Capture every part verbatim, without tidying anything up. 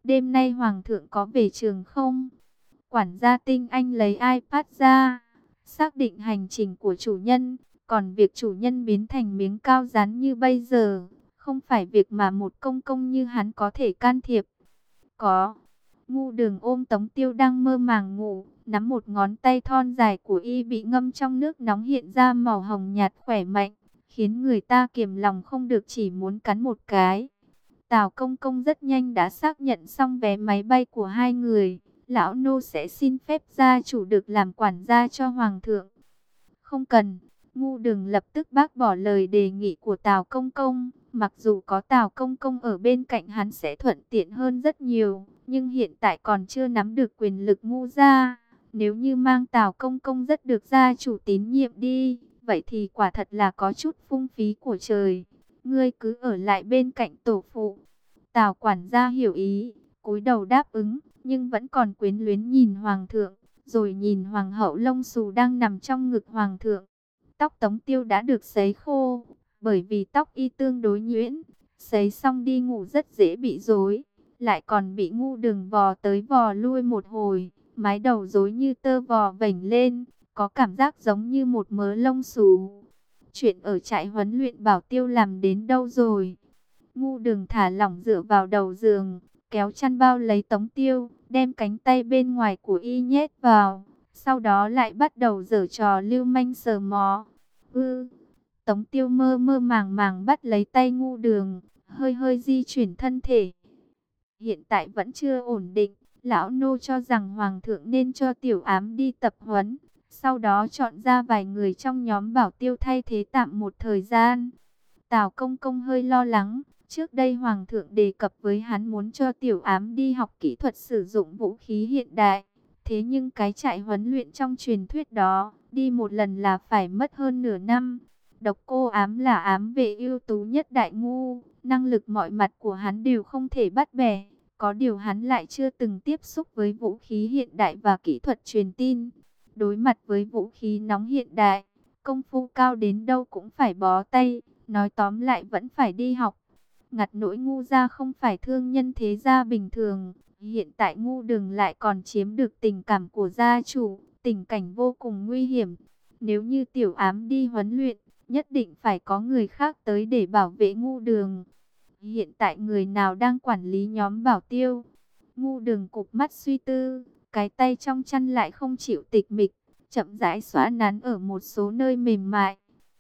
đêm nay Hoàng thượng có về trường không? Quản gia Tinh Anh lấy iPad ra, xác định hành trình của chủ nhân. Còn việc chủ nhân biến thành miếng cao rán như bây giờ, không phải việc mà một công công như hắn có thể can thiệp. Có. Ngu Đường ôm Tống Tiêu đang mơ màng ngủ, nắm một ngón tay thon dài của y bị ngâm trong nước nóng hiện ra màu hồng nhạt khỏe mạnh, khiến người ta kiềm lòng không được chỉ muốn cắn một cái. Tào Công Công rất nhanh đã xác nhận xong vé máy bay của hai người. Lão nô sẽ xin phép gia chủ được làm quản gia cho Hoàng thượng. Không cần. Ngu Đường lập tức bác bỏ lời đề nghị của Tào Công Công. Mặc dù có Tào Công Công ở bên cạnh hắn sẽ thuận tiện hơn rất nhiều, nhưng hiện tại còn chưa nắm được quyền lực ngu gia. Nếu như mang Tào Công Công rất được gia chủ tín nhiệm đi, vậy thì quả thật là có chút phung phí của trời. Ngươi cứ ở lại bên cạnh tổ phụ. Tào quản gia hiểu ý, cúi đầu đáp ứng, nhưng vẫn còn quyến luyến nhìn Hoàng thượng, rồi nhìn Hoàng hậu lông xù đang nằm trong ngực Hoàng thượng. Tóc Tống Tiêu đã được sấy khô, bởi vì tóc y tương đối nhuyễn, sấy xong đi ngủ rất dễ bị rối, lại còn bị Ngu Đường vò tới vò lui một hồi, mái đầu rối như tơ vò vểnh lên, có cảm giác giống như một mớ lông xù. Chuyện ở trại huấn luyện Bảo Tiêu làm đến đâu rồi? Ngu Đường thả lỏng dựa vào đầu giường, kéo chăn bao lấy Tống Tiêu, đem cánh tay bên ngoài của y nhét vào, sau đó lại bắt đầu giở trò lưu manh sờ mó. Ư, Tống Tiêu mơ mơ màng màng bắt lấy tay Ngu Đường, hơi hơi di chuyển thân thể. Hiện tại vẫn chưa ổn định, lão nô cho rằng Hoàng thượng nên cho Tiểu Ám đi tập huấn, sau đó chọn ra vài người trong nhóm Bảo Tiêu thay thế tạm một thời gian. Tào Công Công hơi lo lắng. Trước đây Hoàng thượng đề cập với hắn muốn cho Tiểu Ám đi học kỹ thuật sử dụng vũ khí hiện đại. Thế nhưng cái trại huấn luyện trong truyền thuyết đó, đi một lần là phải mất hơn nửa năm. Độc Cô Ám là ám vệ ưu tú nhất Đại Ngu, năng lực mọi mặt của hắn đều không thể bắt bẻ. Có điều hắn lại chưa từng tiếp xúc với vũ khí hiện đại và kỹ thuật truyền tin. Đối mặt với vũ khí nóng hiện đại, công phu cao đến đâu cũng phải bó tay, nói tóm lại vẫn phải đi học. Ngặt nỗi Ngu gia không phải thương nhân thế gia bình thường, hiện tại Ngu Đường lại còn chiếm được tình cảm của gia chủ, tình cảnh vô cùng nguy hiểm. Nếu như Tiểu Ám đi huấn luyện, nhất định phải có người khác tới để bảo vệ Ngu Đường. Hiện tại người nào đang quản lý nhóm Bảo Tiêu? Ngu Đường cụp mắt suy tư, cái tay trong chăn lại không chịu tịch mịch, chậm rãi xóa nắn ở một số nơi mềm mại.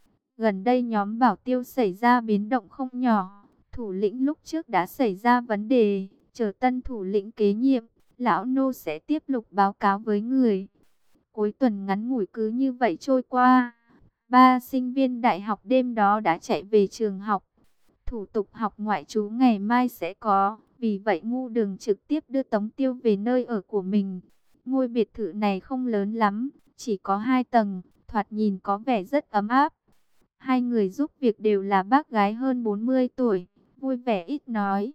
Gần đây nhóm Bảo Tiêu xảy ra biến động không nhỏ. Thủ lĩnh lúc trước đã xảy ra vấn đề, chờ tân thủ lĩnh kế nhiệm, lão nô sẽ tiếp tục báo cáo với người. Cuối tuần ngắn ngủi cứ như vậy trôi qua, ba sinh viên đại học đêm đó đã chạy về trường học. Thủ tục học ngoại trú ngày mai sẽ có, vì vậy Ngu Đường trực tiếp đưa Tống Tiêu về nơi ở của mình. Ngôi biệt thự này không lớn lắm, chỉ có hai tầng, thoạt nhìn có vẻ rất ấm áp. Hai người giúp việc đều là bác gái hơn bốn mươi tuổi, vui vẻ ít nói.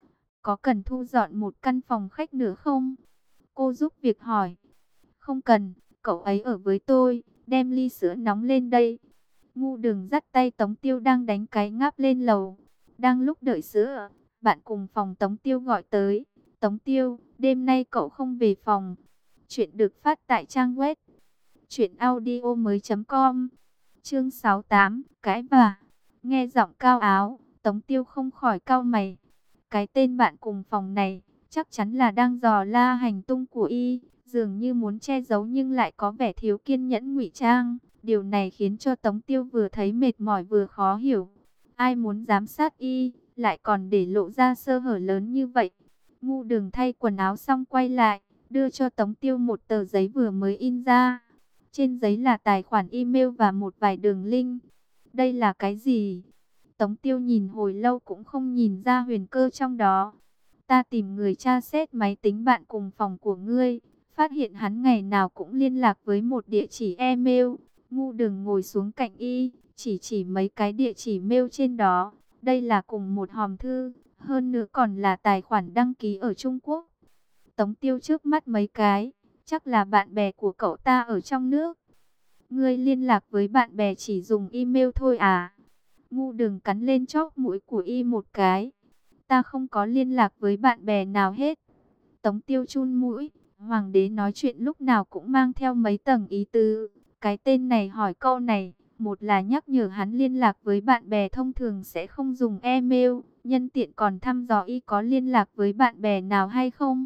Có cần thu dọn một căn phòng khách nữa không? Cô giúp việc hỏi. Không cần, cậu ấy ở với tôi, đem ly sữa nóng lên đây. Ngu Đường dắt tay Tống Tiêu đang đánh cái ngáp lên lầu. Đang lúc đợi sữa, bạn cùng phòng Tống Tiêu gọi tới. Tống Tiêu, đêm nay cậu không về phòng. Chuyện được phát tại trang web truyện audio mới chấm com. Chương sáu mươi tám, cái bà. Nghe giọng cao áo, Tống Tiêu không khỏi cau mày. Cái tên bạn cùng phòng này, chắc chắn là đang dò la hành tung của y, dường như muốn che giấu nhưng lại có vẻ thiếu kiên nhẫn ngụy trang. Điều này khiến cho Tống Tiêu vừa thấy mệt mỏi vừa khó hiểu. Ai muốn giám sát y, lại còn để lộ ra sơ hở lớn như vậy. Ngu Đường thay quần áo xong quay lại, đưa cho Tống Tiêu một tờ giấy vừa mới in ra. Trên giấy là tài khoản email và một vài đường link. Đây là cái gì? Tống Tiêu nhìn hồi lâu cũng không nhìn ra huyền cơ trong đó. Ta tìm người tra xét máy tính bạn cùng phòng của ngươi, phát hiện hắn ngày nào cũng liên lạc với một địa chỉ email. Ngu Đường ngồi xuống cạnh y, chỉ chỉ mấy cái địa chỉ mail trên đó. Đây là cùng một hòm thư, hơn nữa còn là tài khoản đăng ký ở Trung Quốc. Tống Tiêu trước mắt mấy cái, chắc là bạn bè của cậu ta ở trong nước. Ngươi liên lạc với bạn bè chỉ dùng email thôi à? Ngu Đường cắn lên chóp mũi của y một cái. ta không có liên lạc với bạn bè nào hết. Tống Tiêu chun mũi, hoàng đế nói chuyện lúc nào cũng mang theo mấy tầng ý tứ. Cái tên này hỏi câu này, một là nhắc nhở hắn liên lạc với bạn bè thông thường sẽ không dùng email, nhân tiện còn thăm dò y có liên lạc với bạn bè nào hay không.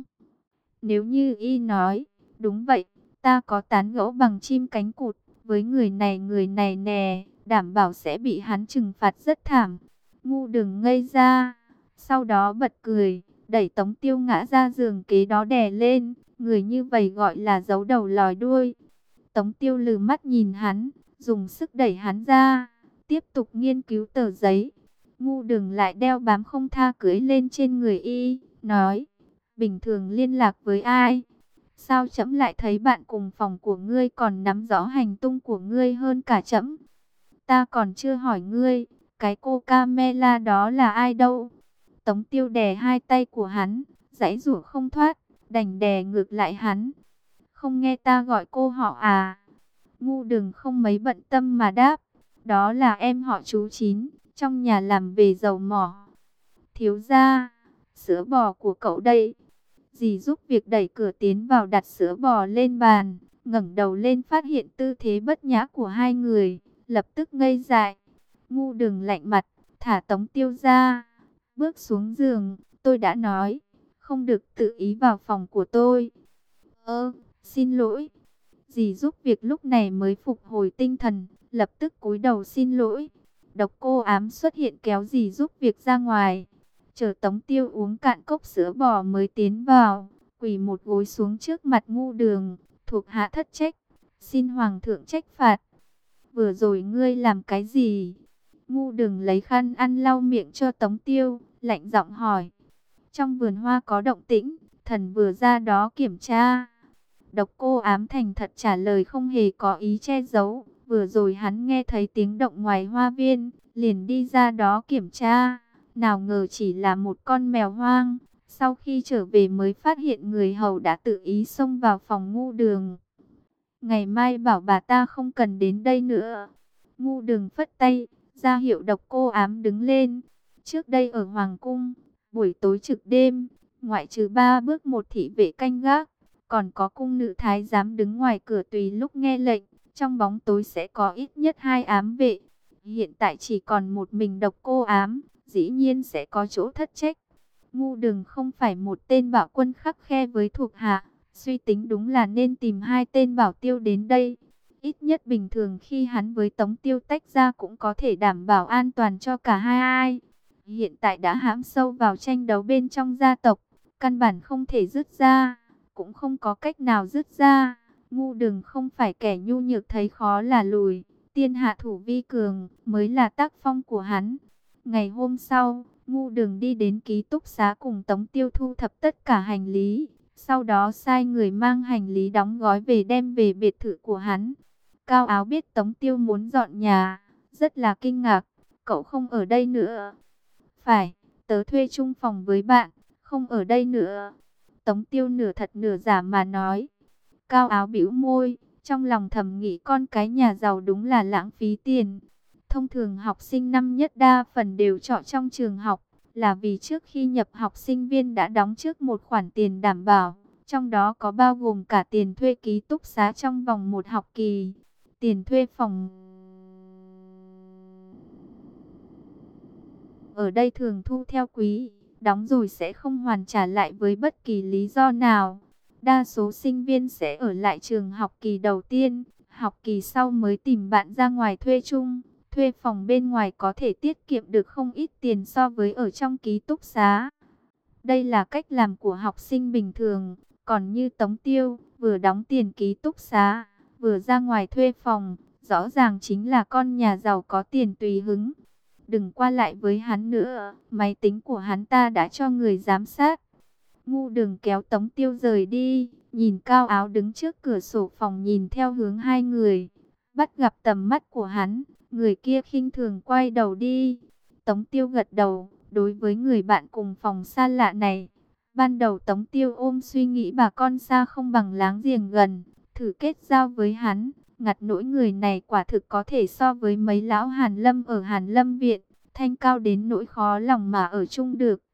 Nếu như y nói, đúng vậy, ta có tán gẫu bằng chim cánh cụt, với người này người này nè, đảm bảo sẽ bị hắn trừng phạt rất thảm. Ngu đừng ngây ra, sau đó bật cười, đẩy Tống Tiêu ngã ra giường kế đó đè lên, người như vậy gọi là giấu đầu lòi đuôi. Tống Tiêu lừ mắt nhìn hắn, dùng sức đẩy hắn ra, tiếp tục nghiên cứu tờ giấy. Ngu đừng lại đeo bám không tha cưỡi lên trên người y, nói, bình thường liên lạc với ai? Sao trẫm lại thấy bạn cùng phòng của ngươi còn nắm rõ hành tung của ngươi hơn cả trẫm? Ta còn chưa hỏi ngươi, cái cô Camela đó là ai đâu? Tống Tiêu đè hai tay của hắn, giãy giụa không thoát, đành đè ngược lại hắn. Không nghe ta gọi cô họ à? Ngu đừng không mấy bận tâm mà đáp, đó là em họ chú Chín, trong nhà làm về dầu mỏ. Thiếu gia, sữa bò của cậu đây. Dì giúp việc đẩy cửa tiến vào đặt sữa bò lên bàn, ngẩng đầu lên phát hiện tư thế bất nhã của hai người, lập tức ngây dại. Ngu đừng lạnh mặt, thả Tống Tiêu ra, bước xuống giường. Tôi đã nói, không được tự ý vào phòng của tôi. Ơ, xin lỗi. Dì giúp việc lúc này mới phục hồi tinh thần, lập tức cúi đầu xin lỗi. Độc Cô Ám xuất hiện kéo dì giúp việc ra ngoài. Chờ Tống Tiêu uống cạn cốc sữa bò mới tiến vào, quỳ một gối xuống trước mặt Ngu Đường, thuộc hạ thất trách, xin hoàng thượng trách phạt. Vừa rồi ngươi làm cái gì? Ngu Đường lấy khăn ăn lau miệng cho Tống Tiêu, lạnh giọng hỏi. Trong vườn hoa có động tĩnh, thần vừa ra đó kiểm tra. Độc Cô Ám thành thật trả lời không hề có ý che giấu. Vừa rồi hắn nghe thấy tiếng động ngoài hoa viên, liền đi ra đó kiểm tra. Nào ngờ chỉ là một con mèo hoang. Sau khi trở về mới phát hiện người hầu đã tự ý xông vào phòng Ngu Đường. Ngày mai bảo bà ta không cần đến đây nữa. Ngu Đường phất tay, ra hiệu Độc Cô Ám đứng lên. Trước đây ở Hoàng Cung, buổi tối trực đêm, ngoại trừ ba bước một thị vệ canh gác, còn có cung nữ thái giám đứng ngoài cửa tùy lúc nghe lệnh. Trong bóng tối sẽ có ít nhất hai ám vệ. Hiện tại chỉ còn một mình Độc Cô Ám, dĩ nhiên sẽ có chỗ thất trách. Ngu Đường không phải một tên bảo quân khắt khe với thuộc hạ, suy tính đúng là nên tìm hai tên bảo tiêu đến đây. Ít nhất bình thường khi hắn với Tống Tiêu tách ra cũng có thể đảm bảo an toàn cho cả hai ai. Hiện tại đã hãm sâu vào tranh đấu bên trong gia tộc, căn bản không thể dứt ra, cũng không có cách nào dứt ra. Ngu Đường không phải kẻ nhu nhược thấy khó là lùi, tiên hạ thủ vi cường mới là tác phong của hắn. Ngày hôm sau, Ngu Đường đi đến ký túc xá cùng Tống Tiêu thu thập tất cả hành lý, sau đó sai người mang hành lý đóng gói về đem về biệt thự của hắn. Cao Áo biết Tống Tiêu muốn dọn nhà, rất là kinh ngạc. Cậu không ở đây nữa? Phải, tớ thuê chung phòng với bạn, không ở đây nữa. Tống Tiêu nửa thật nửa giả mà nói. Cao Áo bĩu môi, trong lòng thầm nghĩ con cái nhà giàu đúng là lãng phí tiền. Thông thường học sinh năm nhất đa phần đều chọn trong trường học, là vì trước khi nhập học sinh viên đã đóng trước một khoản tiền đảm bảo, trong đó có bao gồm cả tiền thuê ký túc xá trong vòng một học kỳ, tiền thuê phòng. Ở đây thường thu theo quý, đóng rồi sẽ không hoàn trả lại với bất kỳ lý do nào. Đa số sinh viên sẽ ở lại trường học kỳ đầu tiên, học kỳ sau mới tìm bạn ra ngoài thuê chung. Thuê phòng bên ngoài có thể tiết kiệm được không ít tiền so với ở trong ký túc xá. Đây là cách làm của học sinh bình thường. Còn như Tống Tiêu, vừa đóng tiền ký túc xá, vừa ra ngoài thuê phòng, rõ ràng chính là con nhà giàu có tiền tùy hứng. Đừng qua lại với hắn nữa, máy tính của hắn ta đã cho người giám sát. Ngu Đường kéo Tống Tiêu rời đi, nhìn Cao Áo đứng trước cửa sổ phòng nhìn theo hướng hai người. Bắt gặp tầm mắt của hắn, người kia khinh thường quay đầu đi. Tống Tiêu gật đầu, đối với người bạn cùng phòng xa lạ này. Ban đầu Tống Tiêu ôm suy nghĩ bà con xa không bằng láng giềng gần, thử kết giao với hắn. Ngặt nỗi người này quả thực có thể so với mấy lão Hàn Lâm ở Hàn Lâm Viện, thanh cao đến nỗi khó lòng mà ở chung được.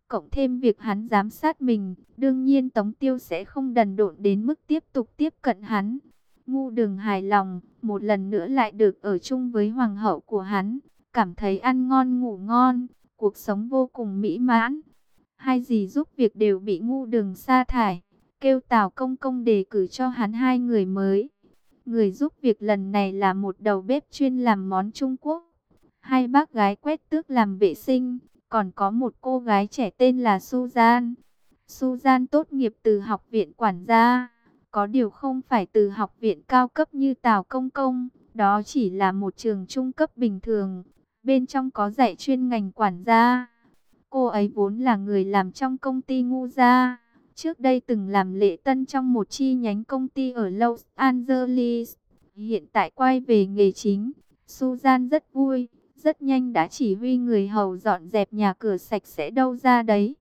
Cộng thêm việc hắn giám sát mình, đương nhiên Tống Tiêu sẽ không đần độn đến mức tiếp tục tiếp cận hắn. Ngu Đường hài lòng, một lần nữa lại được ở chung với hoàng hậu của hắn, cảm thấy ăn ngon ngủ ngon, cuộc sống vô cùng mỹ mãn. Hai dì giúp việc đều bị Ngu Đường sa thải, kêu Tào Công Công đề cử cho hắn hai người mới. Người giúp việc lần này là một đầu bếp chuyên làm món Trung Quốc, hai bác gái quét tước làm vệ sinh, còn có một cô gái trẻ tên là Susan. Susan tốt nghiệp từ học viện quản gia, có điều không phải từ học viện cao cấp như Tào Công Công, đó chỉ là một trường trung cấp bình thường, bên trong có dạy chuyên ngành quản gia. Cô ấy vốn là người làm trong công ty Ngu gia, trước đây từng làm lễ tân trong một chi nhánh công ty ở Los Angeles, hiện tại quay về nghề chính. Susan rất vui, rất nhanh đã chỉ huy người hầu dọn dẹp nhà cửa sạch sẽ đâu ra đấy.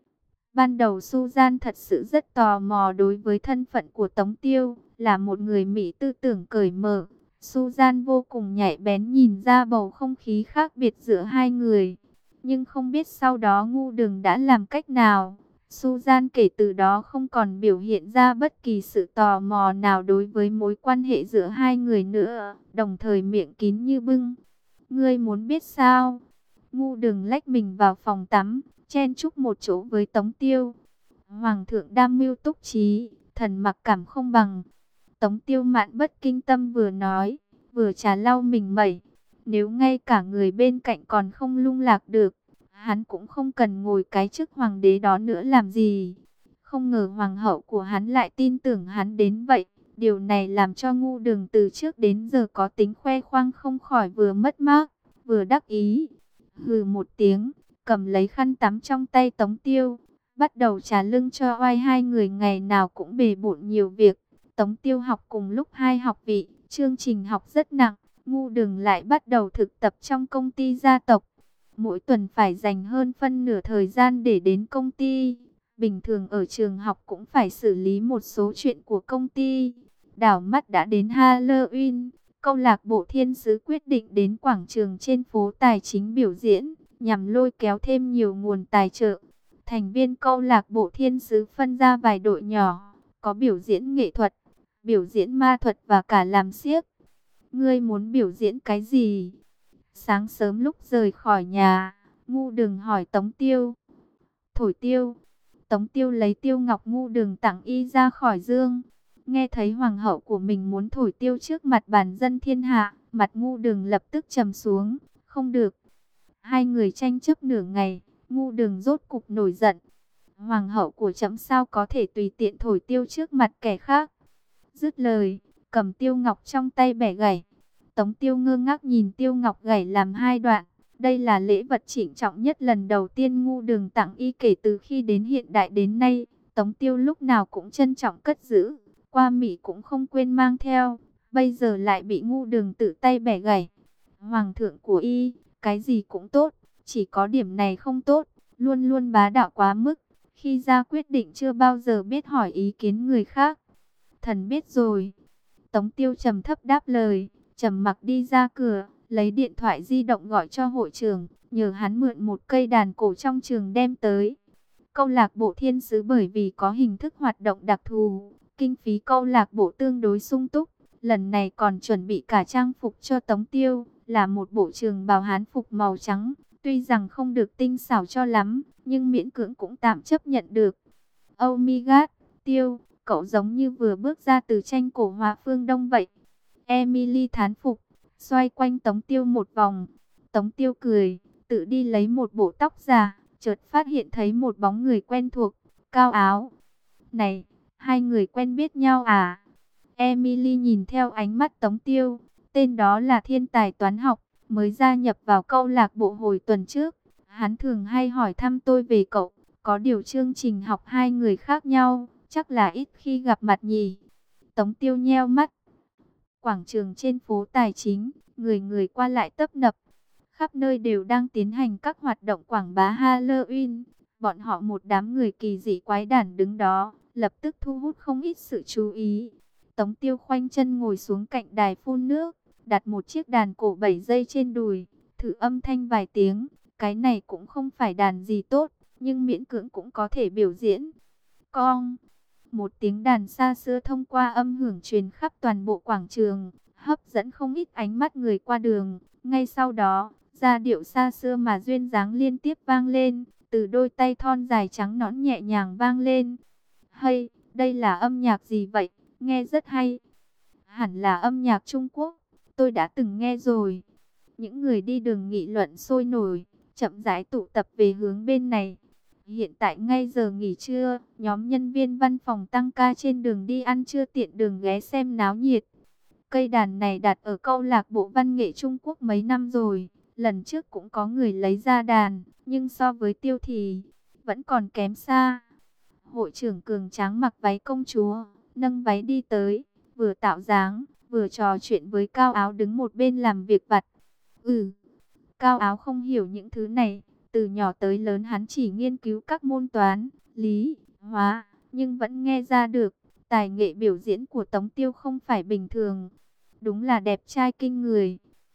Ban đầu Susan thật sự rất tò mò đối với thân phận của Tống Tiêu, là một người Mỹ tư tưởng cởi mở. Susan vô cùng nhạy bén nhìn ra bầu không khí khác biệt giữa hai người. Nhưng không biết sau đó Ngu Đường đã làm cách nào. Susan kể từ đó không còn biểu hiện ra bất kỳ sự tò mò nào đối với mối quan hệ giữa hai người nữa, đồng thời miệng kín như bưng. Ngươi muốn biết sao? Ngu Đường lách mình vào phòng tắm, chen chúc một chỗ với Tống Tiêu. Hoàng thượng đam mưu túc trí, thần mặc cảm không bằng. Tống Tiêu mạn bất kinh tâm vừa nói, vừa trà lau mình mẩy. Nếu ngay cả người bên cạnh còn không lung lạc được, hắn cũng không cần ngồi cái chức hoàng đế đó nữa làm gì. Không ngờ hoàng hậu của hắn lại tin tưởng hắn đến vậy. Điều này làm cho Ngu Đường từ trước đến giờ có tính khoe khoang không khỏi vừa mất mát, vừa đắc ý. Hừ một tiếng, cầm lấy khăn tắm trong tay Tống Tiêu, bắt đầu trà lưng cho oai hai người ngày nào cũng bề bộn nhiều việc. Tống Tiêu học cùng lúc hai học vị, chương trình học rất nặng. Ngu Đường lại bắt đầu thực tập trong công ty gia tộc. Mỗi tuần phải dành hơn phân nửa thời gian để đến công ty. Bình thường ở trường học cũng phải xử lý một số chuyện của công ty. Đảo mắt đã đến Halloween, câu lạc bộ thiên sứ quyết định đến quảng trường trên phố Tài Chính biểu diễn, nhằm lôi kéo thêm nhiều nguồn tài trợ. Thành viên câu lạc bộ thiên sứ phân ra vài đội nhỏ, có biểu diễn nghệ thuật, biểu diễn ma thuật và cả làm xiếc. Ngươi muốn biểu diễn cái gì? Sáng sớm lúc rời khỏi nhà, Ngu Đường hỏi Tống Tiêu. Thổi tiêu. Tống Tiêu lấy tiêu ngọc Ngu Đường tặng y ra khỏi dương. Nghe thấy hoàng hậu của mình muốn thổi tiêu trước mặt bản dân thiên hạ, mặt Ngu Đường lập tức trầm xuống. Không được. Hai người tranh chấp nửa ngày, Ngu Đường rốt cục nổi giận. Hoàng hậu của trẫm sao có thể tùy tiện thổi tiêu trước mặt kẻ khác? Dứt lời, cầm tiêu ngọc trong tay bẻ gãy. Tống Tiêu ngơ ngác nhìn tiêu ngọc gãy làm hai đoạn. Đây là lễ vật trịnh trọng nhất lần đầu tiên Ngu Đường tặng y kể từ khi đến hiện đại đến nay. Tống Tiêu lúc nào cũng trân trọng cất giữ, qua Mỹ cũng không quên mang theo. Bây giờ lại bị Ngu Đường tự tay bẻ gãy. Hoàng thượng của y, cái gì cũng tốt, chỉ có điểm này không tốt, luôn luôn bá đạo quá mức. Khi ra quyết định chưa bao giờ biết hỏi ý kiến người khác. Thần biết rồi. Tống Tiêu trầm thấp đáp lời, trầm mặc đi ra cửa, lấy điện thoại di động gọi cho hội trưởng, nhờ hắn mượn một cây đàn cổ trong trường đem tới. Câu lạc bộ thiên sứ bởi vì có hình thức hoạt động đặc thù, kinh phí câu lạc bộ tương đối sung túc, lần này còn chuẩn bị cả trang phục cho Tống Tiêu, là một bộ trường bào hán phục màu trắng, tuy rằng không được tinh xảo cho lắm, nhưng miễn cưỡng cũng tạm chấp nhận được. Oh my god, Tiêu, cậu giống như vừa bước ra từ tranh cổ họa phương Đông vậy. Emily thán phục, xoay quanh Tống Tiêu một vòng. Tống Tiêu cười, tự đi lấy một bộ tóc giả, chợt phát hiện thấy một bóng người quen thuộc, cao áo. Này, hai người quen biết nhau à? Emily nhìn theo ánh mắt Tống Tiêu, tên đó là thiên tài toán học, mới gia nhập vào câu lạc bộ hồi tuần trước. Hắn thường hay hỏi thăm tôi về cậu, có điều chương trình học hai người khác nhau, chắc là ít khi gặp mặt nhỉ. Tống Tiêu nheo mắt. Quảng trường trên phố Tài Chính, người người qua lại tấp nập. Khắp nơi đều đang tiến hành các hoạt động quảng bá Halloween. Bọn họ một đám người kỳ dị quái đản đứng đó, lập tức thu hút không ít sự chú ý. Tống Tiêu khoanh chân ngồi xuống cạnh đài phun nước, đặt một chiếc đàn cổ bảy dây trên đùi, thử âm thanh vài tiếng. Cái này cũng không phải đàn gì tốt, nhưng miễn cưỡng cũng có thể biểu diễn. Cong, một tiếng đàn xa xưa thông qua âm hưởng truyền khắp toàn bộ quảng trường, hấp dẫn không ít ánh mắt người qua đường. Ngay sau đó, giai điệu xa xưa mà duyên dáng liên tiếp vang lên, từ đôi tay thon dài trắng nõn nhẹ nhàng vang lên. Hay, đây là âm nhạc gì vậy? Nghe rất hay. Hẳn là âm nhạc Trung Quốc, tôi đã từng nghe rồi. Những người đi đường nghị luận sôi nổi, chậm rãi tụ tập về hướng bên này. Hiện tại ngay giờ nghỉ trưa, nhóm nhân viên văn phòng tăng ca trên đường đi ăn trưa tiện đường ghé xem náo nhiệt. Cây đàn này đặt ở câu lạc bộ văn nghệ Trung Quốc mấy năm rồi. Lần trước cũng có người lấy ra đàn, nhưng so với Tiêu thì vẫn còn kém xa. Hội trưởng cường tráng mặc váy công chúa, nâng váy đi tới, vừa tạo dáng, vừa trò chuyện với Cao Áo đứng một bên làm việc vặt. Ừ, Cao Áo không hiểu những thứ này, từ nhỏ tới lớn hắn chỉ nghiên cứu các môn toán, lý, hóa, nhưng vẫn nghe ra được, tài nghệ biểu diễn của Tống Tiêu không phải bình thường. Đúng là đẹp trai kinh người.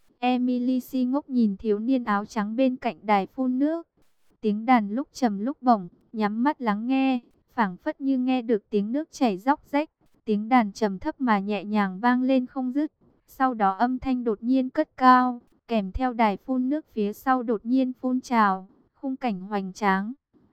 Emily si ngốc nhìn thiếu niên áo trắng bên cạnh đài phun nước. Tiếng đàn lúc trầm lúc bổng, nhắm mắt lắng nghe, phảng phất như nghe được tiếng nước chảy róc rách. Tiếng đàn trầm thấp mà nhẹ nhàng vang lên không dứt. Sau đó âm thanh đột nhiên cất cao, kèm theo đài phun nước phía sau đột nhiên phun trào, khung cảnh hoành tráng.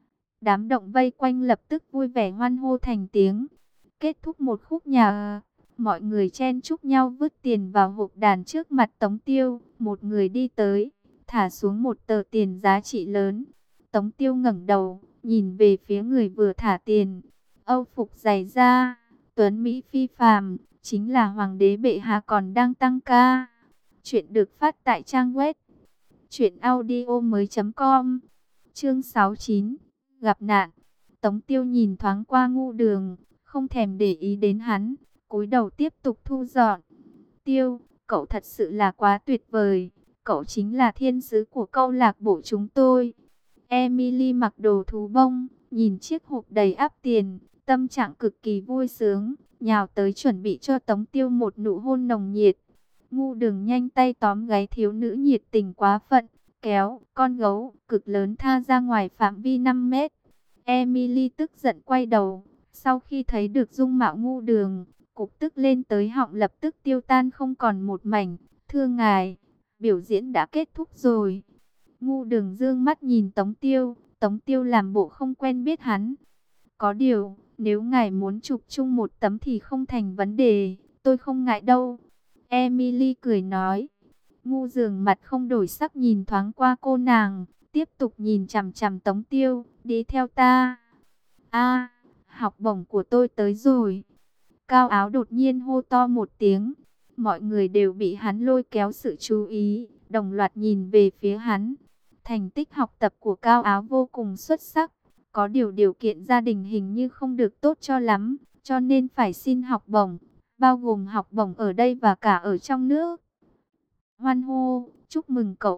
Đám động vây quanh lập tức vui vẻ hoan hô thành tiếng. Kết thúc một khúc nhạc, mọi người chen chúc nhau vứt tiền vào hộp đàn trước mặt Tống Tiêu. Một người đi tới, thả xuống một tờ tiền giá trị lớn. Tống Tiêu ngẩng đầu, nhìn về phía người vừa thả tiền. Âu phục dày da, tuấn Mỹ phi phàm, chính là hoàng đế bệ hạ còn đang tăng ca. Chuyện được phát tại trang web truyện audio mới chấm com. Chương sáu mươi chín, gặp nạn. Tống Tiêu nhìn thoáng qua Ngu Đường, không thèm để ý đến hắn, cúi đầu tiếp tục thu dọn. Tiêu, cậu thật sự là quá tuyệt vời, cậu chính là thiên sứ của câu lạc bộ chúng tôi. Emily mặc đồ thú bông, nhìn chiếc hộp đầy ắp tiền, tâm trạng cực kỳ vui sướng, nhào tới chuẩn bị cho Tống Tiêu một nụ hôn nồng nhiệt. Ngu Đường nhanh tay tóm gáy thiếu nữ nhiệt tình quá phận, kéo con gấu cực lớn tha ra ngoài phạm vi năm mét. Emily tức giận quay đầu, sau khi thấy được dung mạo Ngu Đường, cục tức lên tới họng lập tức tiêu tan không còn một mảnh. Thưa ngài, biểu diễn đã kết thúc rồi. Ngu Đường dương mắt nhìn Tống Tiêu, Tống Tiêu làm bộ không quen biết hắn. Có điều, nếu ngài muốn chụp chung một tấm thì không thành vấn đề, tôi không ngại đâu. Emily cười nói. Ngu Dường mặt không đổi sắc nhìn thoáng qua cô nàng, tiếp tục nhìn chằm chằm Tống Tiêu, đi theo ta. A, học bổng của tôi tới rồi. Cao Áo đột nhiên hô to một tiếng, mọi người đều bị hắn lôi kéo sự chú ý, đồng loạt nhìn về phía hắn. Thành tích học tập của Cao Áo vô cùng xuất sắc, có điều điều kiện gia đình hình như không được tốt cho lắm, cho nên phải xin học bổng, bao gồm học bổng ở đây và cả ở trong nước. Hoan hô, chúc mừng cậu.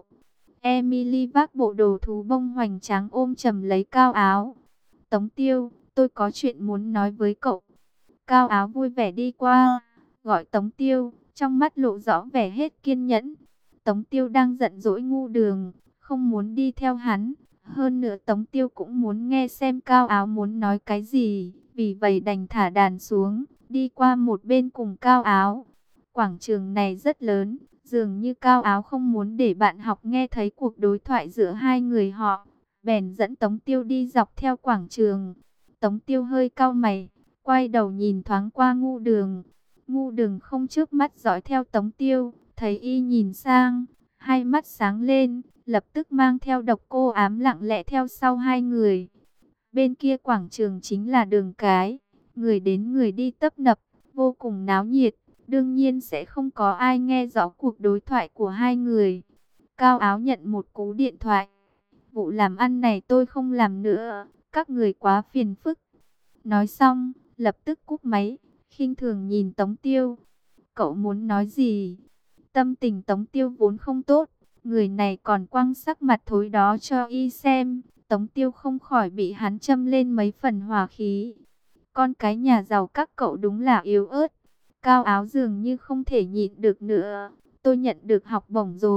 Emily vác bộ đồ thú bông hoành tráng ôm chầm lấy Cao Áo. Tống Tiêu, tôi có chuyện muốn nói với cậu. Cao Áo vui vẻ đi qua, gọi Tống Tiêu, trong mắt lộ rõ vẻ hết kiên nhẫn. Tống Tiêu đang giận dỗi Ngu Đường, không muốn đi theo hắn. Hơn nữa Tống Tiêu cũng muốn nghe xem Cao Áo muốn nói cái gì, vì vậy đành thả đàn xuống, đi qua một bên cùng Cao Áo. Quảng trường này rất lớn, dường như Cao Áo không muốn để bạn học nghe thấy cuộc đối thoại giữa hai người họ, bèn dẫn Tống Tiêu đi dọc theo quảng trường. Tống Tiêu hơi cau mày, quay đầu nhìn thoáng qua Ngu Đường. Ngu Đường không chớp mắt dõi theo Tống Tiêu, thấy y nhìn sang, hai mắt sáng lên, lập tức mang theo độc cô ám lặng lẽ theo sau hai người. Bên kia quảng trường chính là đường cái, người đến người đi tấp nập, vô cùng náo nhiệt. Đương nhiên sẽ không có ai nghe rõ cuộc đối thoại của hai người. Cao Áo nhận một cú điện thoại. Vụ làm ăn này tôi không làm nữa, các người quá phiền phức. Nói xong, lập tức cúp máy, khinh thường nhìn Tống Tiêu. Cậu muốn nói gì? Tâm tình Tống Tiêu vốn không tốt, người này còn quăng sắc mặt thối đó cho y xem. Tống Tiêu không khỏi bị hắn châm lên mấy phần hòa khí. Con cái nhà giàu các cậu đúng là yếu ớt. Cao Áo dường như không thể nhịn được nữa. Tôi nhận được học bổng rồi,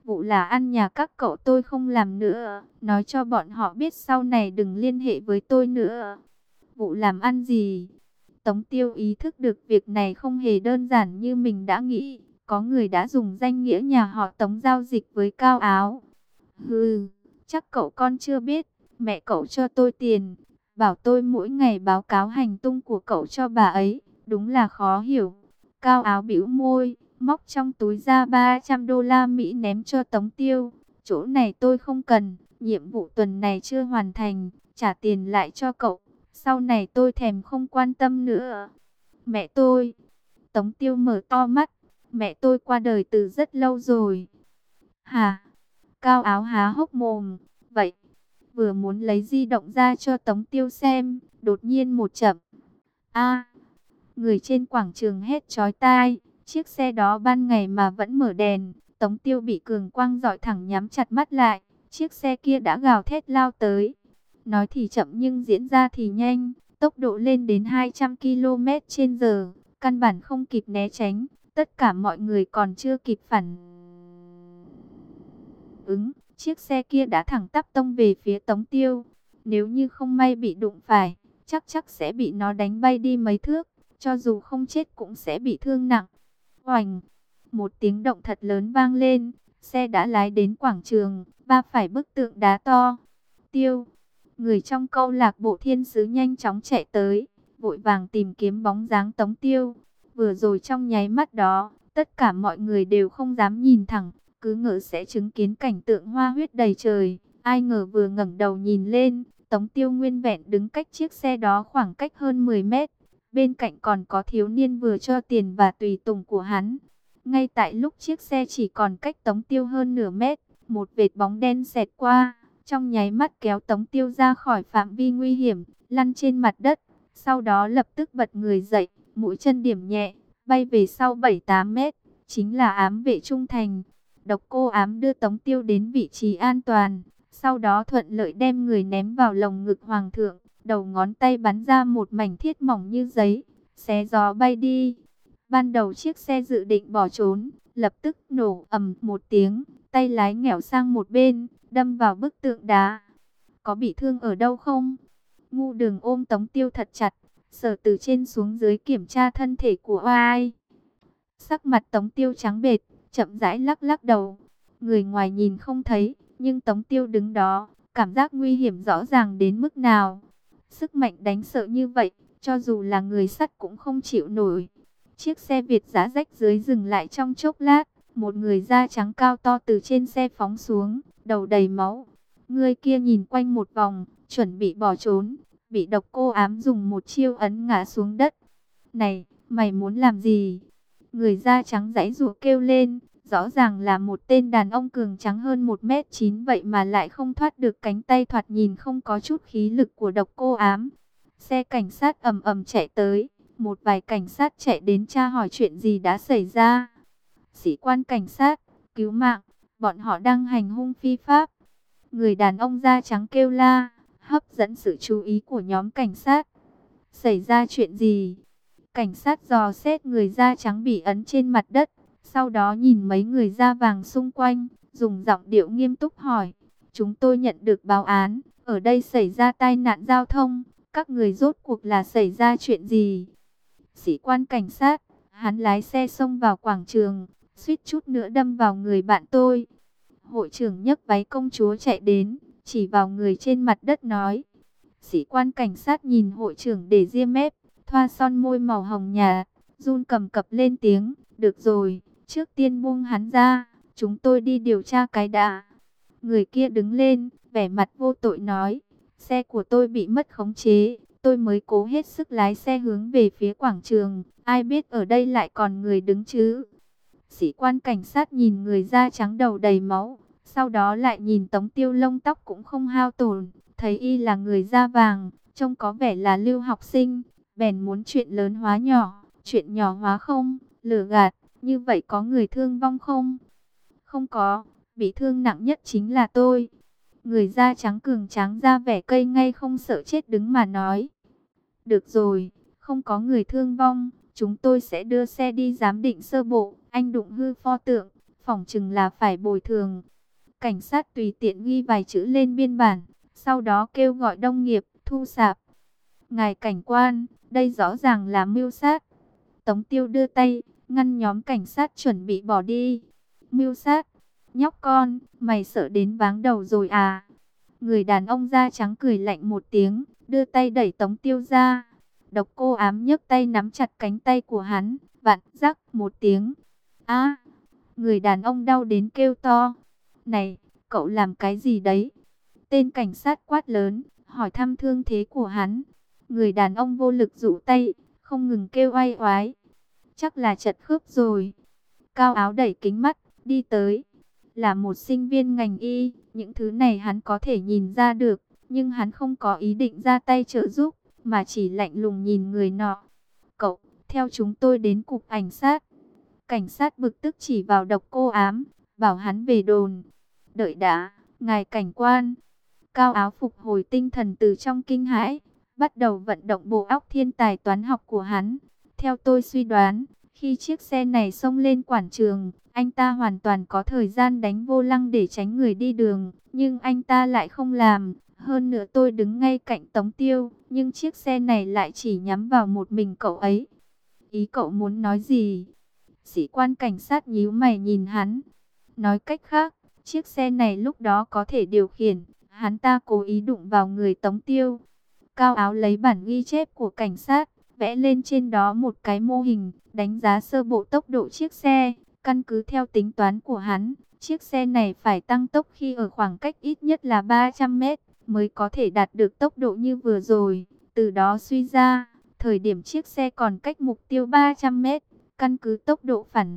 Vụ là ăn nhà các cậu tôi không làm nữa, nói cho bọn họ biết sau này đừng liên hệ với tôi nữa. Vụ làm ăn gì? Tống Tiêu ý thức được việc này không hề đơn giản như mình đã nghĩ. Có người đã dùng danh nghĩa nhà họ Tống giao dịch với Cao Áo. Hừ, chắc cậu con chưa biết, mẹ cậu cho tôi tiền, bảo tôi mỗi ngày báo cáo hành tung của cậu cho bà ấy, đúng là khó hiểu. Cao Áo bĩu môi, móc trong túi ra ba trăm đô la Mỹ ném cho Tống Tiêu. Chỗ này tôi không cần, nhiệm vụ tuần này chưa hoàn thành, trả tiền lại cho cậu. Sau này tôi thèm không quan tâm nữa. Mẹ tôi. Tống Tiêu mở to mắt. Mẹ tôi qua đời từ rất lâu rồi. Hả? Cao Áo há hốc mồm. Vậy, vừa muốn lấy di động ra cho Tống Tiêu xem, đột nhiên một chậm. A, người trên quảng trường hét chói tai. Chiếc xe đó ban ngày mà vẫn mở đèn. Tống Tiêu bị cường quang rọi thẳng nhắm chặt mắt lại. Chiếc xe kia đã gào thét lao tới. Nói thì chậm nhưng diễn ra thì nhanh. Tốc độ lên đến hai trăm ki lô mét trên giờ. Căn bản không kịp né tránh. Tất cả mọi người còn chưa kịp phản ứng. Chiếc xe kia đã thẳng tắp tông về phía Tống Tiêu. Nếu như không may bị đụng phải, chắc chắc sẽ bị nó đánh bay đi mấy thước. Cho dù không chết cũng sẽ bị thương nặng. Oành! Một tiếng động thật lớn vang lên. Xe đã lái đến quảng trường, va phải bức tượng đá to. Tiêu! Người trong câu lạc bộ thiên sứ nhanh chóng chạy tới, vội vàng tìm kiếm bóng dáng Tống Tiêu. Vừa rồi trong nháy mắt đó, tất cả mọi người đều không dám nhìn thẳng, cứ ngỡ sẽ chứng kiến cảnh tượng hoa huyết đầy trời. Ai ngờ vừa ngẩng đầu nhìn lên, Tống Tiêu nguyên vẹn đứng cách chiếc xe đó khoảng cách hơn mười mét. Bên cạnh còn có thiếu niên vừa cho tiền và tùy tùng của hắn. Ngay tại lúc chiếc xe chỉ còn cách Tống Tiêu hơn nửa mét, một vệt bóng đen xẹt qua, trong nháy mắt kéo Tống Tiêu ra khỏi phạm vi nguy hiểm, lăn trên mặt đất. Sau đó lập tức bật người dậy, mũi chân điểm nhẹ, bay về sau bảy tám mét, chính là ám vệ trung thành. Độc Cô Ám đưa Tống Tiêu đến vị trí an toàn, sau đó thuận lợi đem người ném vào lồng ngực hoàng thượng, đầu ngón tay bắn ra một mảnh thiết mỏng như giấy, xé gió bay đi. Ban đầu chiếc xe dự định bỏ trốn, lập tức nổ ầm một tiếng, tay lái nghẽo sang một bên, đâm vào bức tượng đá. Có bị thương ở đâu không? Ngu Đường ôm Tống Tiêu thật chặt, sờ từ trên xuống dưới kiểm tra thân thể của oai. Sắc mặt Tống Tiêu trắng bệch, chậm rãi lắc lắc đầu. Người ngoài nhìn không thấy, nhưng Tống Tiêu đứng đó, cảm giác nguy hiểm rõ ràng đến mức nào. Sức mạnh đánh sợ như vậy, cho dù là người sắt cũng không chịu nổi. Chiếc xe Việt giã rách dưới dừng lại trong chốc lát, một người da trắng cao to từ trên xe phóng xuống, đầu đầy máu. Người kia nhìn quanh một vòng, chuẩn bị bỏ trốn, bị Độc Cô Ám dùng một chiêu ấn ngã xuống đất. Này, mày muốn làm gì? Người da trắng giãy giụa kêu lên, rõ ràng là một tên đàn ông cường tráng hơn một mét chín vậy mà lại không thoát được cánh tay thoạt nhìn không có chút khí lực của Độc Cô Ám. Xe cảnh sát ầm ầm chạy tới, một vài cảnh sát chạy đến tra hỏi chuyện gì đã xảy ra. Sĩ quan cảnh sát, cứu mạng, bọn họ đang hành hung phi pháp. Người đàn ông da trắng kêu la, hấp dẫn sự chú ý của nhóm cảnh sát. Xảy ra chuyện gì? Cảnh sát dò xét người da trắng bị ấn trên mặt đất, sau đó nhìn mấy người da vàng xung quanh, dùng giọng điệu nghiêm túc hỏi. Chúng tôi nhận được báo án, ở đây xảy ra tai nạn giao thông, các người rốt cuộc là xảy ra chuyện gì? Sĩ quan cảnh sát, hắn lái xe xông vào quảng trường, suýt chút nữa đâm vào người bạn tôi. Hội trưởng nhấc váy công chúa chạy đến, chỉ vào người trên mặt đất nói. Sĩ quan cảnh sát nhìn hội trưởng để ria mép, thoa son môi màu hồng nhạt, run cầm cập lên tiếng. Được rồi, trước tiên buông hắn ra, chúng tôi đi điều tra cái đã. Người kia đứng lên, vẻ mặt vô tội nói. Xe của tôi bị mất khống chế, tôi mới cố hết sức lái xe hướng về phía quảng trường. Ai biết ở đây lại còn người đứng chứ. Sĩ quan cảnh sát nhìn người da trắng đầu đầy máu, sau đó lại nhìn Tống Tiêu lông tóc cũng không hao tổn, thấy y là người da vàng, trông có vẻ là lưu học sinh, bèn muốn chuyện lớn hóa nhỏ, chuyện nhỏ hóa không, lừa gạt. Như vậy có người thương vong không? Không có, bị thương nặng nhất chính là tôi. Người da trắng cường tráng ra vẻ cây ngay không sợ chết đứng mà nói. Được rồi, không có người thương vong, chúng tôi sẽ đưa xe đi giám định sơ bộ. Anh đụng hư pho tượng, phỏng chừng là phải bồi thường. Cảnh sát tùy tiện ghi vài chữ lên biên bản, sau đó kêu gọi đồng nghiệp, thu sạp. Ngài cảnh quan, đây rõ ràng là mưu sát. Tống Tiêu đưa tay, ngăn nhóm cảnh sát chuẩn bị bỏ đi. Mưu sát, nhóc con, mày sợ đến váng đầu rồi à? Người đàn ông da trắng cười lạnh một tiếng, đưa tay đẩy Tống Tiêu ra. Độc Cô Ám nhấc tay nắm chặt cánh tay của hắn, vặn rắc một tiếng. A! Người đàn ông đau đến kêu to. Này, cậu làm cái gì đấy? Tên cảnh sát quát lớn, hỏi thăm thương thế của hắn. Người đàn ông vô lực dụ tay, không ngừng kêu oai oái. Chắc là chật khớp rồi. Cao Áo đẩy kính mắt, đi tới. Là một sinh viên ngành y, những thứ này hắn có thể nhìn ra được, nhưng hắn không có ý định ra tay trợ giúp, mà chỉ lạnh lùng nhìn người nọ. Cậu, theo chúng tôi đến cục cảnh sát. Cảnh sát bực tức chỉ vào Độc Cô Ám, bảo hắn về đồn. Đợi đã, ngài cảnh quan. Cao Áo phục hồi tinh thần từ trong kinh hãi, bắt đầu vận động bộ óc thiên tài toán học của hắn. Theo tôi suy đoán, khi chiếc xe này xông lên quảng trường, anh ta hoàn toàn có thời gian đánh vô lăng để tránh người đi đường, nhưng anh ta lại không làm. Hơn nữa tôi đứng ngay cạnh Tống Tiêu, nhưng chiếc xe này lại chỉ nhắm vào một mình cậu ấy. Ý cậu muốn nói gì? Sĩ quan cảnh sát nhíu mày nhìn hắn. Nói cách khác, chiếc xe này lúc đó có thể điều khiển, hắn ta cố ý đụng vào người Tống Tiêu. Cao Áo lấy bản ghi chép của cảnh sát, vẽ lên trên đó một cái mô hình, đánh giá sơ bộ tốc độ chiếc xe. Căn cứ theo tính toán của hắn, chiếc xe này phải tăng tốc khi ở khoảng cách ít nhất là ba trăm mét, mới có thể đạt được tốc độ như vừa rồi. Từ đó suy ra, thời điểm chiếc xe còn cách mục tiêu ba trăm mét, căn cứ tốc độ phản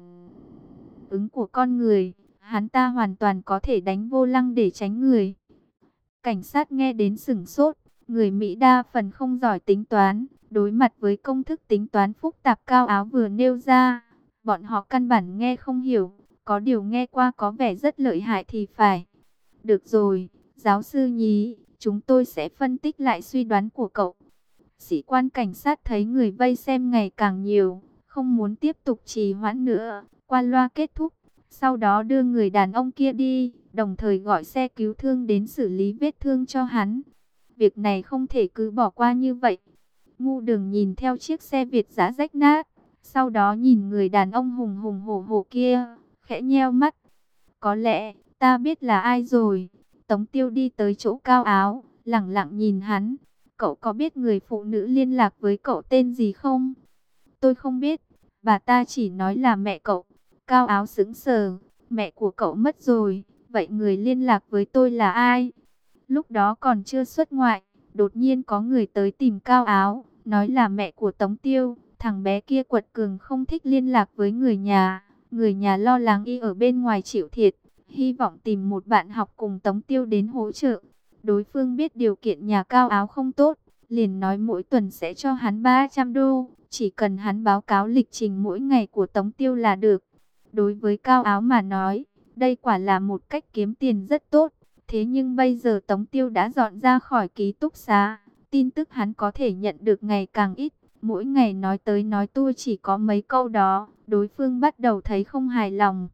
ứng của con người, hắn ta hoàn toàn có thể đánh vô lăng để tránh người. Cảnh sát nghe đến sửng sốt, người Mỹ đa phần không giỏi tính toán, đối mặt với công thức tính toán phức tạp Cao Áo vừa nêu ra, bọn họ căn bản nghe không hiểu, có điều nghe qua có vẻ rất lợi hại thì phải. Được rồi, giáo sư nhí, chúng tôi sẽ phân tích lại suy đoán của cậu. Sĩ quan cảnh sát thấy người vây xem ngày càng nhiều, không muốn tiếp tục trì hoãn nữa, qua loa kết thúc, sau đó đưa người đàn ông kia đi, đồng thời gọi xe cứu thương đến xử lý vết thương cho hắn. Việc này không thể cứ bỏ qua như vậy. Ngu Đường nhìn theo chiếc xe Việt giã rách nát, sau đó nhìn người đàn ông hùng hùng hổ hổ kia, khẽ nheo mắt. Có lẽ, ta biết là ai rồi. Tống Tiêu đi tới chỗ Cao Áo, lẳng lặng nhìn hắn. Cậu có biết người phụ nữ liên lạc với cậu tên gì không? Tôi không biết, bà ta chỉ nói là mẹ cậu. Cao Áo sững sờ, mẹ của cậu mất rồi, vậy người liên lạc với tôi là ai? Lúc đó còn chưa xuất ngoại, đột nhiên có người tới tìm Cao Áo, nói là mẹ của Tống Tiêu. Thằng bé kia quật cường không thích liên lạc với người nhà, người nhà lo lắng y ở bên ngoài chịu thiệt, hy vọng tìm một bạn học cùng Tống Tiêu đến hỗ trợ. Đối phương biết điều kiện nhà Cao Áo không tốt, liền nói mỗi tuần sẽ cho hắn ba trăm đô, chỉ cần hắn báo cáo lịch trình mỗi ngày của Tống Tiêu là được. Đối với Cao Áo mà nói, đây quả là một cách kiếm tiền rất tốt. Thế nhưng bây giờ Tống Tiêu đã dọn ra khỏi ký túc xá, tin tức hắn có thể nhận được ngày càng ít. Mỗi ngày nói tới nói tôi chỉ có mấy câu đó, đối phương bắt đầu thấy không hài lòng.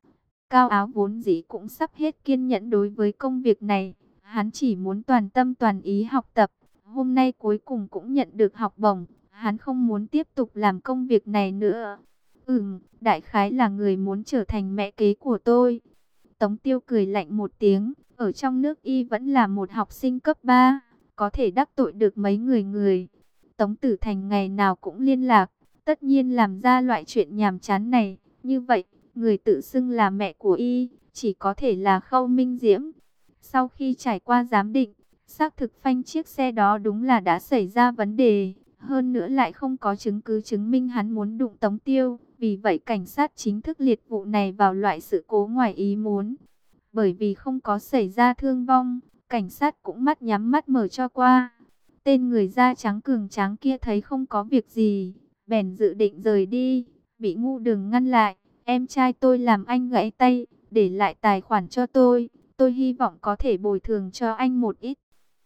Cao Áo vốn dĩ cũng sắp hết kiên nhẫn đối với công việc này, hắn chỉ muốn toàn tâm toàn ý học tập. Hôm nay cuối cùng cũng nhận được học bổng, hắn không muốn tiếp tục làm công việc này nữa. Ừm, đại khái là người muốn trở thành mẹ kế của tôi. Tống Tiêu cười lạnh một tiếng, ở trong nước y vẫn là một học sinh cấp ba, có thể đắc tội được mấy người người. Tống Tử Thành ngày nào cũng liên lạc, tất nhiên làm ra loại chuyện nhàm chán này. Như vậy, người tự xưng là mẹ của y, chỉ có thể là Khâu Minh Diễm. Sau khi trải qua giám định, xác thực phanh chiếc xe đó đúng là đã xảy ra vấn đề. Hơn nữa lại không có chứng cứ chứng minh hắn muốn đụng Tống Tiêu. Vì vậy cảnh sát chính thức liệt vụ này vào loại sự cố ngoài ý muốn. Bởi vì không có xảy ra thương vong, cảnh sát cũng mắt nhắm mắt mở cho qua. Tên người da trắng cường tráng kia thấy không có việc gì, bèn dự định rời đi, bị Ngu Đường ngăn lại. Em trai tôi làm anh gãy tay, để lại tài khoản cho tôi, tôi hy vọng có thể bồi thường cho anh một ít.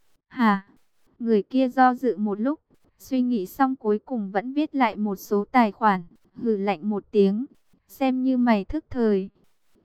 Hả? Người kia do dự một lúc, suy nghĩ xong cuối cùng vẫn viết lại một số tài khoản, hừ lạnh một tiếng. Xem như mày thức thời,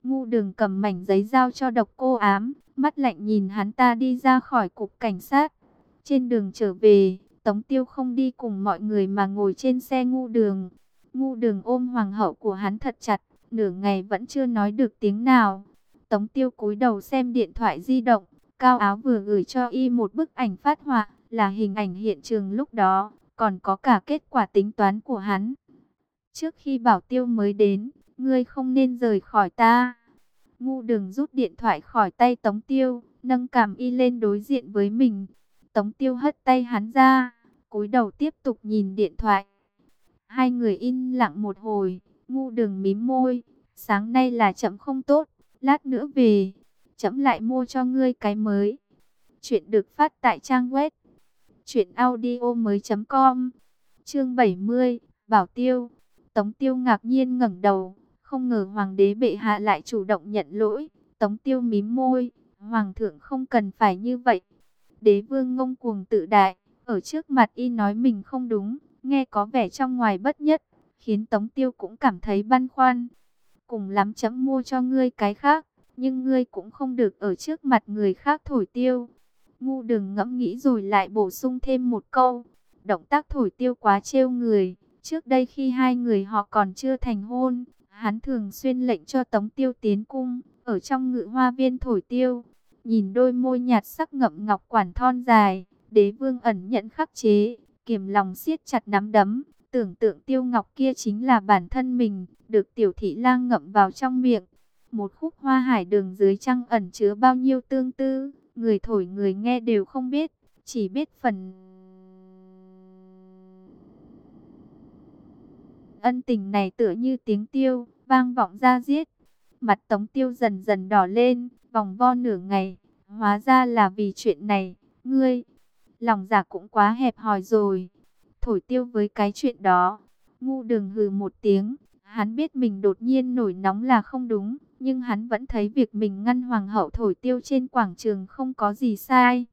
Ngu Đường cầm mảnh giấy giao cho Độc Cô Ám, mắt lạnh nhìn hắn ta đi ra khỏi cục cảnh sát. Trên đường trở về, Tống Tiêu không đi cùng mọi người mà ngồi trên xe Ngu Đường. Ngu Đường ôm hoàng hậu của hắn thật chặt, nửa ngày vẫn chưa nói được tiếng nào. Tống Tiêu cúi đầu xem điện thoại di động, Cao Áo vừa gửi cho y một bức ảnh phát họa, là hình ảnh hiện trường lúc đó, còn có cả kết quả tính toán của hắn. Trước khi Bảo Tiêu mới đến, ngươi không nên rời khỏi ta. Ngu Đường rút điện thoại khỏi tay Tống Tiêu, nâng cằm y lên đối diện với mình. Tống Tiêu hất tay hắn ra, cúi đầu tiếp tục nhìn điện thoại. Hai người im lặng một hồi, Ngu Đường mím môi, sáng nay là trẫm không tốt, lát nữa về, trẫm lại mua cho ngươi cái mới. Chuyện được phát tại trang web truyện audio mới chấm com. Chương bảy mươi, Bảo Tiêu. Tống Tiêu ngạc nhiên ngẩng đầu, không ngờ hoàng đế bệ hạ lại chủ động nhận lỗi. Tống Tiêu mím môi, hoàng thượng không cần phải như vậy. Đế vương ngông cuồng tự đại, ở trước mặt y nói mình không đúng, nghe có vẻ trong ngoài bất nhất, khiến Tống Tiêu cũng cảm thấy băn khoăn. Cùng lắm chấm mua cho ngươi cái khác, nhưng ngươi cũng không được ở trước mặt người khác thổi tiêu. Ngu Đường ngẫm nghĩ rồi lại bổ sung thêm một câu, động tác thổi tiêu quá trêu người. Trước đây khi hai người họ còn chưa thành hôn, hắn thường xuyên lệnh cho Tống Tiêu tiến cung, ở trong ngự hoa viên thổi tiêu. Nhìn đôi môi nhạt sắc ngậm ngọc quản thon dài, đế vương ẩn nhẫn khắc chế, kiềm lòng siết chặt nắm đấm, tưởng tượng tiêu ngọc kia chính là bản thân mình, được tiểu thị lang ngậm vào trong miệng. Một khúc hoa hải đường dưới trăng ẩn chứa bao nhiêu tương tư, người thổi người nghe đều không biết, chỉ biết phần ân tình này tựa như tiếng tiêu, vang vọng ra diết. Mặt Tống Tiêu dần dần đỏ lên, vòng vo nửa ngày, hóa ra là vì chuyện này, ngươi, lòng dạ cũng quá hẹp hòi rồi. Thổi tiêu với cái chuyện đó. Ngu Đường hừ một tiếng, hắn biết mình đột nhiên nổi nóng là không đúng, nhưng hắn vẫn thấy việc mình ngăn hoàng hậu thổi tiêu trên quảng trường không có gì sai.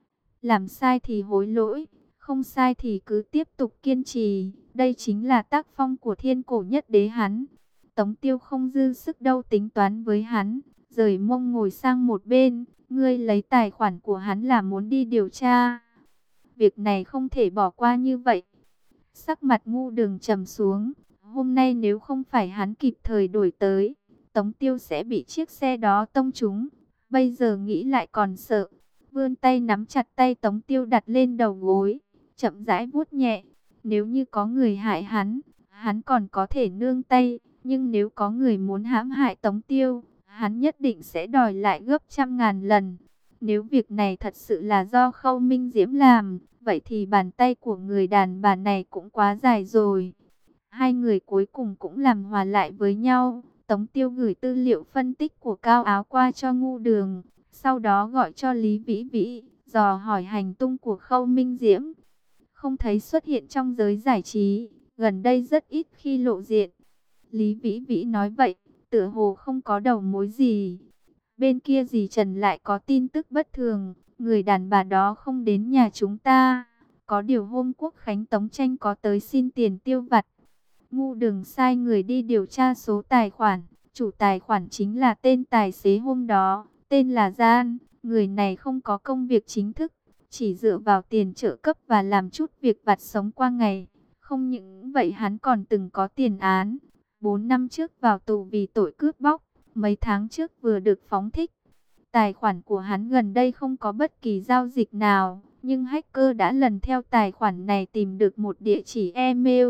Làm sai thì hối lỗi, không sai thì cứ tiếp tục kiên trì, đây chính là tác phong của thiên cổ nhất đế hắn. Tống Tiêu không dư sức đâu tính toán với hắn, rời mông ngồi sang một bên, ngươi lấy tài khoản của hắn là muốn đi điều tra. Việc này không thể bỏ qua như vậy. Sắc mặt Ngu Đường trầm xuống, hôm nay nếu không phải hắn kịp thời đổi tới, Tống Tiêu sẽ bị chiếc xe đó tông trúng. Bây giờ nghĩ lại còn sợ, vươn tay nắm chặt tay Tống Tiêu đặt lên đầu gối, chậm rãi vuốt nhẹ. Nếu như có người hại hắn, hắn còn có thể nương tay, nhưng nếu có người muốn hãm hại Tống Tiêu, hắn nhất định sẽ đòi lại gấp trăm ngàn lần. Nếu việc này thật sự là do Khâu Minh Diễm làm, vậy thì bàn tay của người đàn bà này cũng quá dài rồi. Hai người cuối cùng cũng làm hòa lại với nhau. Tống Tiêu gửi tư liệu phân tích của Cao Áo qua cho Ngu Đường, sau đó gọi cho Lý Vĩ Vĩ, dò hỏi hành tung của Khâu Minh Diễm. Không thấy xuất hiện trong giới giải trí, gần đây rất ít khi lộ diện. Lý Vĩ Vĩ nói vậy, tựa hồ không có đầu mối gì. Bên kia dì Trần lại có tin tức bất thường, người đàn bà đó không đến nhà chúng ta. Có điều hôm Quốc Khánh Tống Tranh có tới xin tiền tiêu vặt. Ngu Đường sai người đi điều tra số tài khoản. Chủ tài khoản chính là tên tài xế hôm đó, tên là Gian. Người này không có công việc chính thức, chỉ dựa vào tiền trợ cấp và làm chút việc vặt sống qua ngày. Không những vậy hắn còn từng có tiền án. Bốn năm trước vào tù vì tội cướp bóc, mấy tháng trước vừa được phóng thích. Tài khoản của hắn gần đây không có bất kỳ giao dịch nào, nhưng hacker đã lần theo tài khoản này tìm được một địa chỉ email.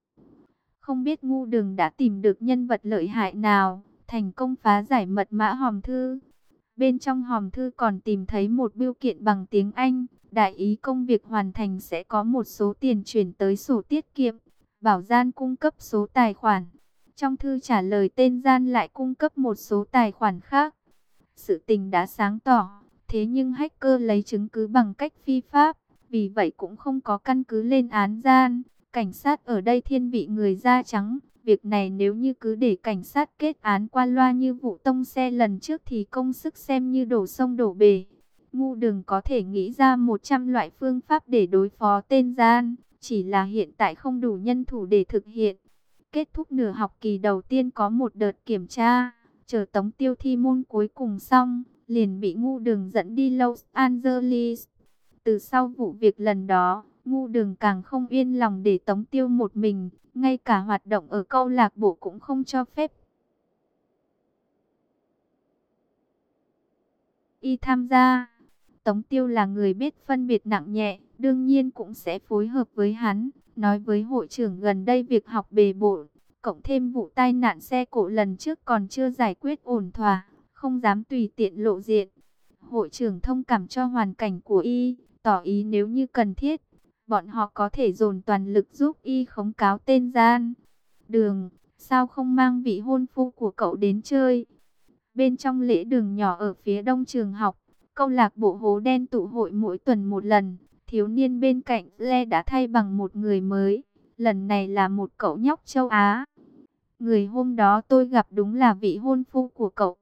Không biết Ngu Đường đã tìm được nhân vật lợi hại nào, thành công phá giải mật mã hòm thư. Bên trong hòm thư còn tìm thấy một bưu kiện bằng tiếng Anh, đại ý công việc hoàn thành sẽ có một số tiền chuyển tới sổ tiết kiệm, bảo Gian cung cấp số tài khoản. Trong thư trả lời tên Gian lại cung cấp một số tài khoản khác. Sự tình đã sáng tỏ, thế nhưng hacker lấy chứng cứ bằng cách phi pháp, vì vậy cũng không có căn cứ lên án Gian. Cảnh sát ở đây thiên vị người da trắng, việc này nếu như cứ để cảnh sát kết án qua loa như vụ tông xe lần trước thì công sức xem như đổ sông đổ bể. Ngu Đường có thể nghĩ ra một trăm loại phương pháp để đối phó tên Gian, chỉ là hiện tại không đủ nhân thủ để thực hiện. Kết thúc nửa học kỳ đầu tiên có một đợt kiểm tra. Chờ Tống Tiêu thi môn cuối cùng xong, liền bị Ngu Đường dẫn đi Los Angeles. Từ sau vụ việc lần đó, Ngu Đường càng không yên lòng để Tống Tiêu một mình, ngay cả hoạt động ở câu lạc bộ cũng không cho phép y tham gia. Tống Tiêu là người biết phân biệt nặng nhẹ, đương nhiên cũng sẽ phối hợp với hắn. Nói với hội trưởng gần đây việc học bề bộn, cộng thêm vụ tai nạn xe cộ lần trước còn chưa giải quyết ổn thỏa, không dám tùy tiện lộ diện. Hội trưởng thông cảm cho hoàn cảnh của y, tỏ ý nếu như cần thiết, bọn họ có thể dồn toàn lực giúp y khống cáo tên gian Đường. Sao không mang vị hôn phu của cậu đến chơi? Bên trong lễ đường nhỏ ở phía đông trường học, câu lạc bộ hố đen tụ hội mỗi tuần một lần. Thiếu niên bên cạnh Le đã thay bằng một người mới. Lần này là một cậu nhóc châu Á. Người hôm đó tôi gặp đúng là vị hôn phu của cậu.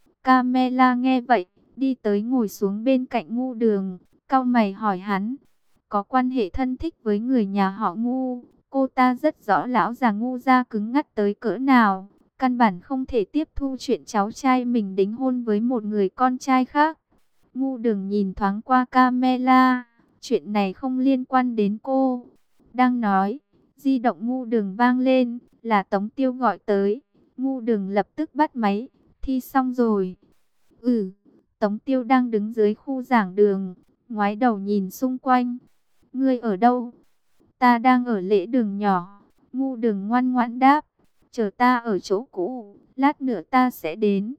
Camilla nghe vậy, đi tới ngồi xuống bên cạnh Ngu Đường, cau mày hỏi hắn. Có quan hệ thân thích với người nhà họ Ngu. Cô ta rất rõ lão già Ngu gia cứng ngắt tới cỡ nào. Căn bản không thể tiếp thu chuyện cháu trai mình đính hôn với một người con trai khác. Ngu Đường nhìn thoáng qua Camilla. Chuyện này không liên quan đến cô. Đang nói, di động Ngu Đường vang lên, là Tống Tiêu gọi tới. Ngu Đường lập tức bắt máy. Thi xong rồi. Ừ, Tống Tiêu đang đứng dưới khu giảng đường, ngoái đầu nhìn xung quanh. Ngươi ở đâu? Ta đang ở lễ đường nhỏ. Ngu Đường ngoan ngoãn đáp. Chờ ta ở chỗ cũ, lát nữa ta sẽ đến.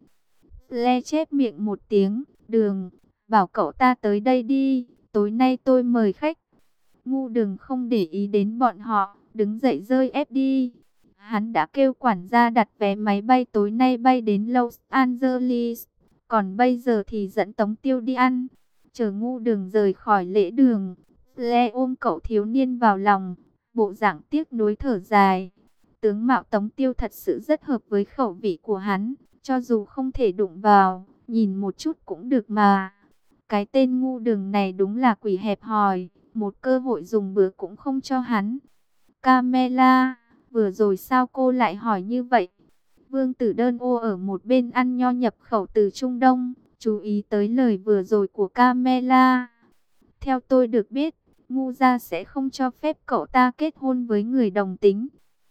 Le chép miệng một tiếng. Đường, bảo cậu ta tới đây đi, tối nay tôi mời khách. Ngu Đường không để ý đến bọn họ, đứng dậy rơi ép đi. Hắn đã kêu quản gia đặt vé máy bay tối nay bay đến Los Angeles. Còn bây giờ thì dẫn Tống Tiêu đi ăn. Chờ Ngu Đường rời khỏi lễ đường, Le ôm cậu thiếu niên vào lòng, bộ dạng tiếc nuối thở dài. Tướng mạo Tống Tiêu thật sự rất hợp với khẩu vị của hắn, cho dù không thể đụng vào, nhìn một chút cũng được mà. Cái tên Ngu Đường này đúng là quỷ hẹp hòi, một cơ hội dùng bữa cũng không cho hắn. Camilla, vừa rồi sao cô lại hỏi như vậy? Vương Tử Đơn ô ở một bên ăn nho nhập khẩu từ Trung Đông, chú ý tới lời vừa rồi của Camilla. Theo tôi được biết, Ngu gia sẽ không cho phép cậu ta kết hôn với người đồng tính.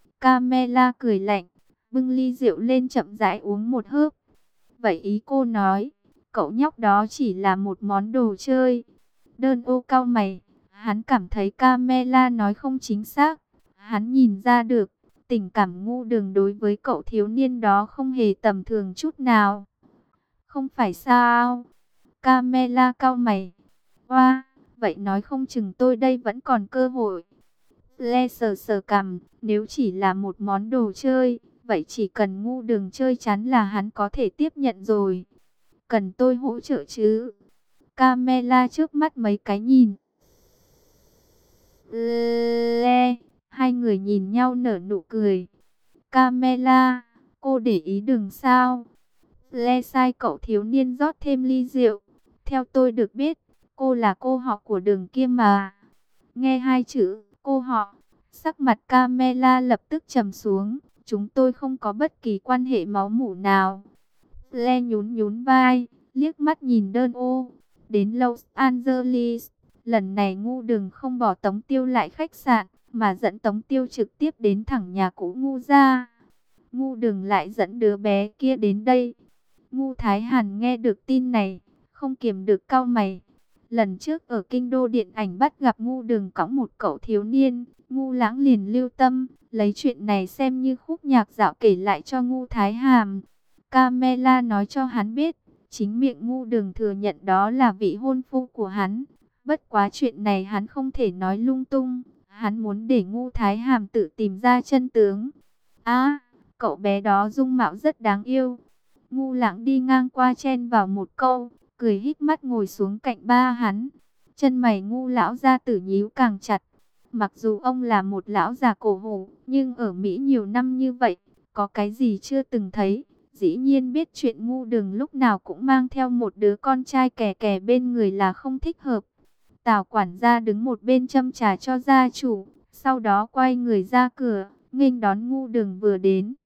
Camilla cười lạnh, bưng ly rượu lên chậm rãi uống một hớp. Vậy ý cô nói, cậu nhóc đó chỉ là một món đồ chơi. Đơn ô cau mày, hắn cảm thấy Camilla nói không chính xác. Hắn nhìn ra được, tình cảm Ngu Đường đối với cậu thiếu niên đó không hề tầm thường chút nào. Không phải sao? Camilla cau mày. Oa, vậy nói không chừng tôi đây vẫn còn cơ hội. Le sờ sờ cằm, nếu chỉ là một món đồ chơi, vậy chỉ cần Ngu Đường chơi chán là hắn có thể tiếp nhận rồi. Cần tôi hỗ trợ chứ? Camilla trước mắt mấy cái nhìn. Le, hai người nhìn nhau nở nụ cười. Camilla, cô để ý Đường sao? Le sai cậu thiếu niên rót thêm ly rượu. Theo tôi được biết, cô là cô họ của Đường kia mà. Nghe hai chữ cô họ, sắc mặt Camilla lập tức trầm xuống. Chúng tôi không có bất kỳ quan hệ máu mủ nào. Le nhún nhún vai, liếc mắt nhìn Đơn ô. Đến Los Angeles, lần này Ngu Đường không bỏ Tống Tiêu lại khách sạn, mà dẫn Tống Tiêu trực tiếp đến thẳng nhà cũ Ngu gia. Ngu Đường lại dẫn đứa bé kia đến đây. Ngu Thái Hàn nghe được tin này, không kiềm được cau mày. Lần trước ở kinh đô điện ảnh bắt gặp Ngu Đường cõng một cậu thiếu niên, Ngu Lãng liền lưu tâm, lấy chuyện này xem như khúc nhạc dạo kể lại cho Ngu Thái Hàm. Camilla nói cho hắn biết, chính miệng Ngu Đường thừa nhận đó là vị hôn phu của hắn. Bất quá chuyện này hắn không thể nói lung tung, hắn muốn để Ngu Thái Hàm tự tìm ra chân tướng. À, cậu bé đó dung mạo rất đáng yêu. Ngu Lãng đi ngang qua chen vào một câu, cười híp mắt ngồi xuống cạnh ba hắn. Chân mày Ngu lão gia tử nhíu càng chặt. Mặc dù ông là một lão già cổ hủ, nhưng ở Mỹ nhiều năm như vậy, có cái gì chưa từng thấy. Dĩ nhiên biết chuyện Ngu Đường lúc nào cũng mang theo một đứa con trai kè kè bên người là không thích hợp. Tào quản gia đứng một bên châm trà cho gia chủ, sau đó quay người ra cửa, nghênh đón Ngu Đường vừa đến.